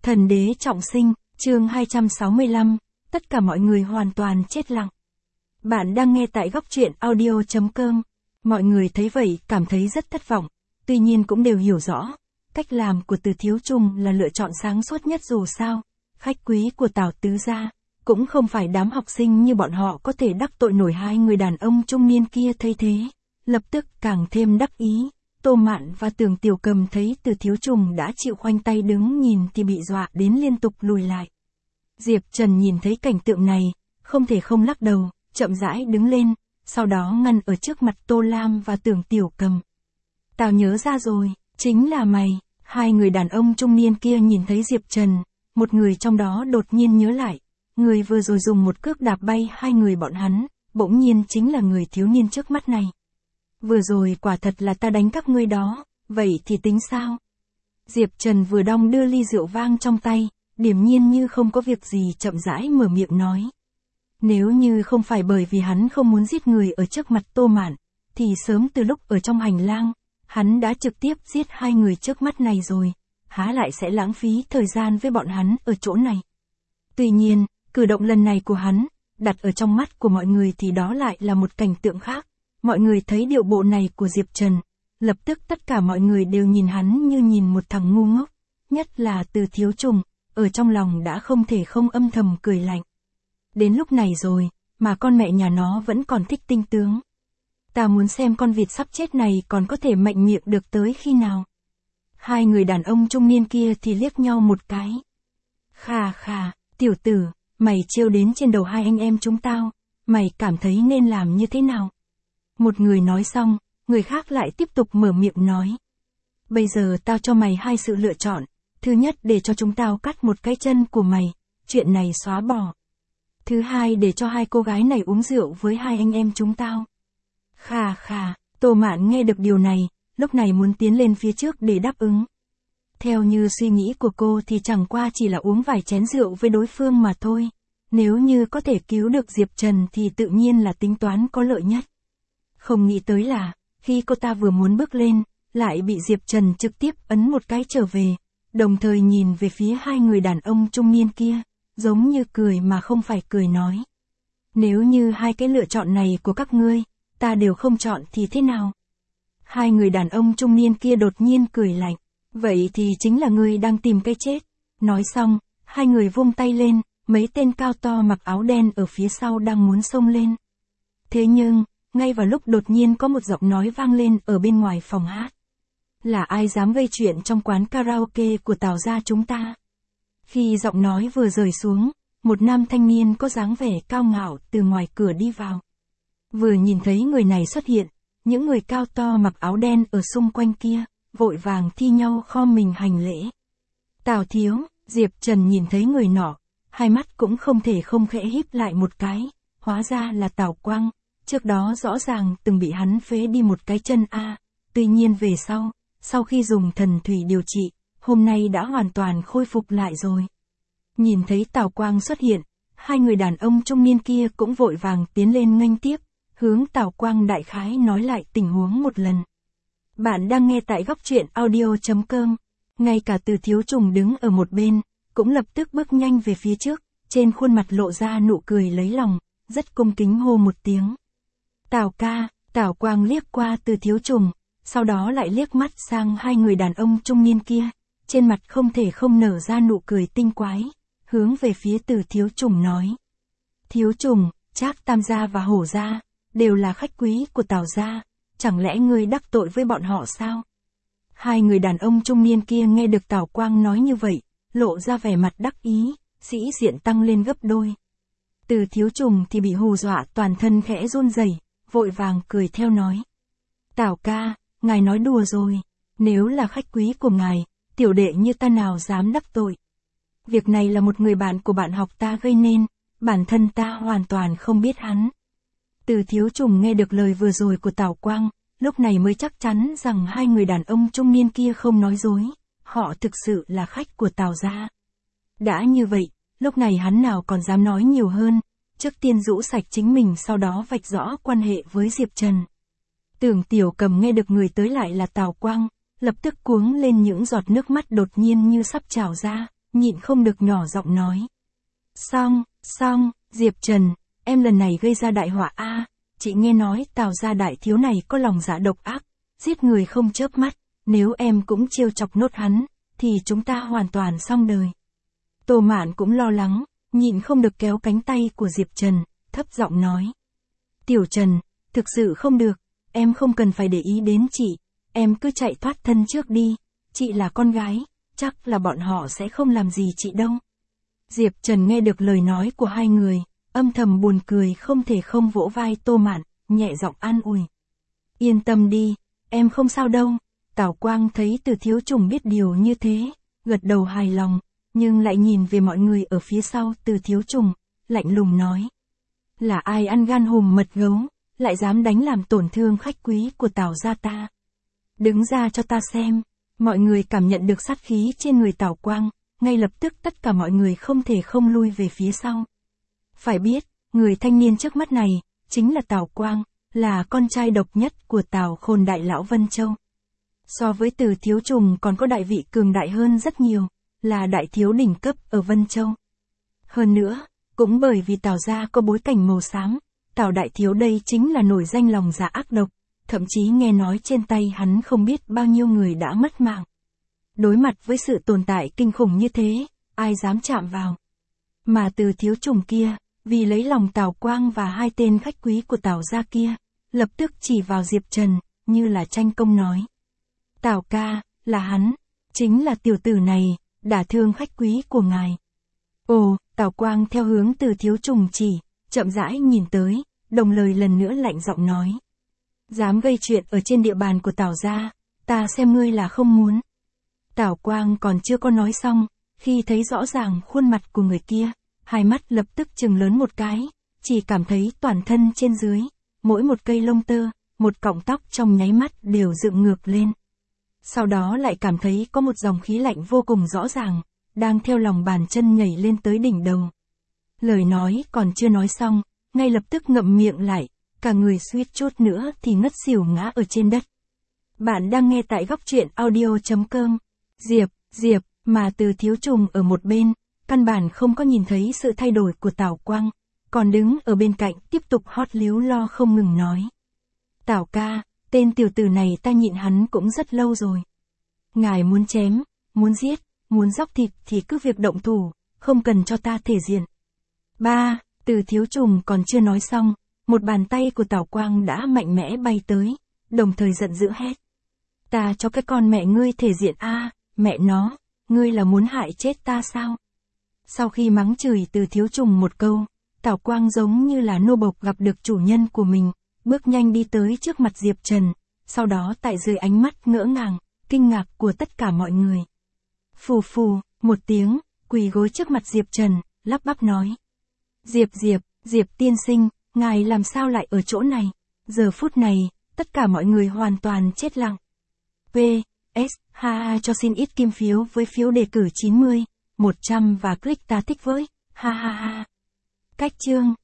Thần đế trọng sinh, chương 265, tất cả mọi người hoàn toàn chết lặng. Bạn đang nghe tại góc truyện audio.com. Mọi người thấy vậy cảm thấy rất thất vọng, tuy nhiên cũng đều hiểu rõ, cách làm của Từ Thiếu Trùng là lựa chọn sáng suốt nhất dù sao. Khách quý của Tào Tứ gia, cũng không phải đám học sinh như bọn họ có thể đắc tội nổi hai người đàn ông trung niên kia thấy thế. Lập tức càng thêm đắc ý. Tô Mạn và Tưởng Tiểu Cầm thấy Từ Thiếu Trùng đã chịu khoanh tay đứng nhìn thì bị dọa đến liên tục lùi lại. Diệp Trần nhìn thấy cảnh tượng này, không thể không lắc đầu, chậm rãi đứng lên, sau đó ngăn ở trước mặt Tô Lam và Tưởng Tiểu Cầm. Tao nhớ ra rồi, chính là mày. Hai người đàn ông trung niên kia nhìn thấy Diệp Trần, một người trong đó đột nhiên nhớ lại, người vừa rồi dùng một cước đạp bay hai người bọn hắn, bỗng nhiên chính là người thiếu niên trước mắt này. Vừa rồi quả thật là ta đánh các ngươi đó, vậy thì tính sao? Diệp Trần vừa đong đưa ly rượu vang trong tay, điềm nhiên như không có việc gì chậm rãi mở miệng nói. Nếu như không phải bởi vì hắn không muốn giết người ở trước mặt Tô Mạn, thì sớm từ lúc ở trong hành lang, hắn đã trực tiếp giết hai người trước mắt này rồi, há lại sẽ lãng phí thời gian với bọn hắn ở chỗ này. Tuy nhiên, cử động lần này của hắn, đặt ở trong mắt của mọi người thì đó lại là một cảnh tượng khác. Mọi người thấy điệu bộ này của Diệp Trần, lập tức tất cả mọi người đều nhìn hắn như nhìn một thằng ngu ngốc, nhất là Từ Thiếu Trùng, ở trong lòng đã không thể không âm thầm cười lạnh. Đến lúc này rồi, mà con mẹ nhà nó vẫn còn thích tinh tướng. Ta muốn xem con vịt sắp chết này còn có thể mạnh miệng được tới khi nào. Hai người đàn ông trung niên kia thì liếc nhau một cái. Khà khà, tiểu tử, mày trêu đến trên đầu hai anh em chúng tao, mày cảm thấy nên làm như thế nào? Một người nói xong, người khác lại tiếp tục mở miệng nói. Bây giờ tao cho mày hai sự lựa chọn, thứ nhất để cho chúng tao cắt một cái chân của mày, chuyện này xóa bỏ. Thứ hai để cho hai cô gái này uống rượu với hai anh em chúng tao. Khà khà, Tô Mạn nghe được điều này, lúc này muốn tiến lên phía trước để đáp ứng. Theo như suy nghĩ của cô thì chẳng qua chỉ là uống vài chén rượu với đối phương mà thôi. Nếu như có thể cứu được Diệp Trần thì tự nhiên là tính toán có lợi nhất. Không nghĩ tới là, khi cô ta vừa muốn bước lên, lại bị Diệp Trần trực tiếp ấn một cái trở về, đồng thời nhìn về phía hai người đàn ông trung niên kia, giống như cười mà không phải cười nói. Nếu như hai cái lựa chọn này của các ngươi, ta đều không chọn thì thế nào? Hai người đàn ông trung niên kia đột nhiên cười lạnh, vậy thì chính là ngươi đang tìm cái chết. Nói xong, hai người vung tay lên, mấy tên cao to mặc áo đen ở phía sau đang muốn xông lên. Thế nhưng, ngay vào lúc đột nhiên có một giọng nói vang lên ở bên ngoài phòng hát. Là ai dám gây chuyện trong quán karaoke của Tào gia chúng ta? Khi giọng nói vừa rời xuống, một nam thanh niên có dáng vẻ cao ngạo từ ngoài cửa đi vào. Vừa nhìn thấy người này xuất hiện, những người cao to mặc áo đen ở xung quanh kia, vội vàng thi nhau khom mình hành lễ. Tào thiếu, Diệp Trần nhìn thấy người nọ, hai mắt cũng không thể không khẽ híp lại một cái, hóa ra là Tào Quang. Trước đó rõ ràng từng bị hắn phế đi một cái chân tuy nhiên về sau khi dùng thần thủy điều trị, hôm nay đã hoàn toàn khôi phục lại rồi. Nhìn thấy Tào Quang xuất hiện, hai người đàn ông trung niên kia cũng vội vàng tiến lên nghênh tiếp, hướng Tào Quang đại khái nói lại tình huống một lần. Bạn đang nghe tại góc truyện audio.com, ngay cả Từ Thiếu Trùng đứng ở một bên, cũng lập tức bước nhanh về phía trước, trên khuôn mặt lộ ra nụ cười lấy lòng, rất cung kính hô một tiếng. Tào ca. Tào Quang liếc qua Từ Thiếu Trùng, sau đó lại liếc mắt sang hai người đàn ông trung niên kia, trên mặt không thể không nở ra nụ cười tinh quái, hướng về phía Từ Thiếu Trùng nói. Thiếu Trùng, Trác Tam gia và Hổ gia, đều là khách quý của Tào gia, chẳng lẽ ngươi đắc tội với bọn họ sao? Hai người đàn ông trung niên kia nghe được Tào Quang nói như vậy, lộ ra vẻ mặt đắc ý, sĩ diện tăng lên gấp đôi. Từ Thiếu Trùng thì bị hù dọa toàn thân khẽ run rẩy, vội vàng cười theo nói. Tào ca, ngài nói đùa rồi, nếu là khách quý của ngài, tiểu đệ như ta nào dám đắc tội. Việc này là một người bạn của bạn học ta gây nên, bản thân ta hoàn toàn không biết hắn. Từ Thiếu Trùng nghe được lời vừa rồi của Tào Quang, lúc này mới chắc chắn rằng hai người đàn ông trung niên kia không nói dối, họ thực sự là khách của Tào gia. Đã như vậy, lúc này hắn nào còn dám nói nhiều hơn, trước tiên rũ sạch chính mình sau đó vạch rõ quan hệ với Diệp Trần. Tưởng Tiểu Cầm nghe được người tới lại là Tào Quang, lập tức cuống lên những giọt nước mắt đột nhiên như sắp trào ra, nhịn không được nhỏ giọng nói. Xong, Diệp Trần, em lần này gây ra đại họa a. Chị nghe nói Tào gia đại thiếu này có lòng dạ độc ác, giết người không chớp mắt, nếu em cũng trêu chọc nốt hắn, thì chúng ta hoàn toàn xong đời. Tô Mạn cũng lo lắng, nhịn không được kéo cánh tay của Diệp Trần, thấp giọng nói. Tiểu Trần, thực sự không được, em không cần phải để ý đến chị, em cứ chạy thoát thân trước đi, chị là con gái, chắc là bọn họ sẽ không làm gì chị đâu. Diệp Trần nghe được lời nói của hai người, âm thầm buồn cười không thể không vỗ vai Tô Mạn, nhẹ giọng an ủi. Yên tâm đi, em không sao đâu. Tào Quang thấy Từ Thiếu Trùng biết điều như thế, gật đầu hài lòng, nhưng lại nhìn về mọi người ở phía sau Từ Thiếu Trùng, lạnh lùng nói. Là ai ăn gan hùm mật gấu, lại dám đánh làm tổn thương khách quý của Tào gia ta? Đứng ra cho ta xem. Mọi người cảm nhận được sát khí trên người Tào Quang, ngay lập tức tất cả mọi người không thể không lui về phía sau. Phải biết, người thanh niên trước mắt này, chính là Tào Quang, là con trai độc nhất của Tào Khôn đại lão Vân Châu. So với Từ Thiếu Trùng còn có đại vị cường đại hơn rất nhiều, là đại thiếu đỉnh cấp ở Vân Châu. Hơn nữa, cũng bởi vì Tào gia có bối cảnh màu xám, Tào đại thiếu đây chính là nổi danh lòng dạ ác độc, thậm chí nghe nói trên tay hắn không biết bao nhiêu người đã mất mạng. Đối mặt với sự tồn tại kinh khủng như thế, ai dám chạm vào. Mà Từ Thiếu Trùng kia, vì lấy lòng Tào Quang và hai tên khách quý của Tào gia kia, lập tức chỉ vào Diệp Trần, như là tranh công nói. Tào ca, là hắn, chính là tiểu tử này, đả thương khách quý của ngài. Ồ, Tào Quang theo hướng Từ Thiếu Trùng chỉ, chậm rãi nhìn tới, đồng lời lần nữa lạnh giọng nói. Dám gây chuyện ở trên địa bàn của Tào gia, ta xem ngươi là không muốn. Tào Quang còn chưa có nói xong, khi thấy rõ ràng khuôn mặt của người kia, hai mắt lập tức trừng lớn một cái, chỉ cảm thấy toàn thân trên dưới, mỗi một cây lông tơ, một cọng tóc trong nháy mắt đều dựng ngược lên. Sau đó lại cảm thấy có một dòng khí lạnh vô cùng rõ ràng, đang theo lòng bàn chân nhảy lên tới đỉnh đầu. Lời nói còn chưa nói xong, ngay lập tức ngậm miệng lại, cả người suýt chút nữa thì ngất xỉu ngã ở trên đất. Bạn đang nghe tại góc truyện audio.com. Diệp, mà Từ Thiếu Trùng ở một bên, căn bản không có nhìn thấy sự thay đổi của Tào Quang, còn đứng ở bên cạnh tiếp tục hót líu lo không ngừng nói. Tào ca, tên tiểu tử này ta nhịn hắn cũng rất lâu rồi. Ngài muốn chém, muốn giết, muốn dóc thịt thì cứ việc động thủ, không cần cho ta thể diện. Từ Thiếu Trùng còn chưa nói xong, một bàn tay của Tào Quang đã mạnh mẽ bay tới, đồng thời giận dữ hét. Ta cho cái con mẹ ngươi thể diện a, mẹ nó, ngươi là muốn hại chết ta sao? Sau khi mắng chửi Từ Thiếu Trùng một câu, Tào Quang giống như là nô bộc gặp được chủ nhân của mình, bước nhanh đi tới trước mặt Diệp Trần, sau đó tại dưới ánh mắt ngỡ ngàng, kinh ngạc của tất cả mọi người. Phù phù, một tiếng, quỳ gối trước mặt Diệp Trần, lắp bắp nói. Diệp tiên sinh, ngài làm sao lại ở chỗ này? Giờ phút này, tất cả mọi người hoàn toàn chết lặng. PS, ha cho xin ít kim phiếu với phiếu đề cử 90, 100 và click ta thích với, ha. Cách chương.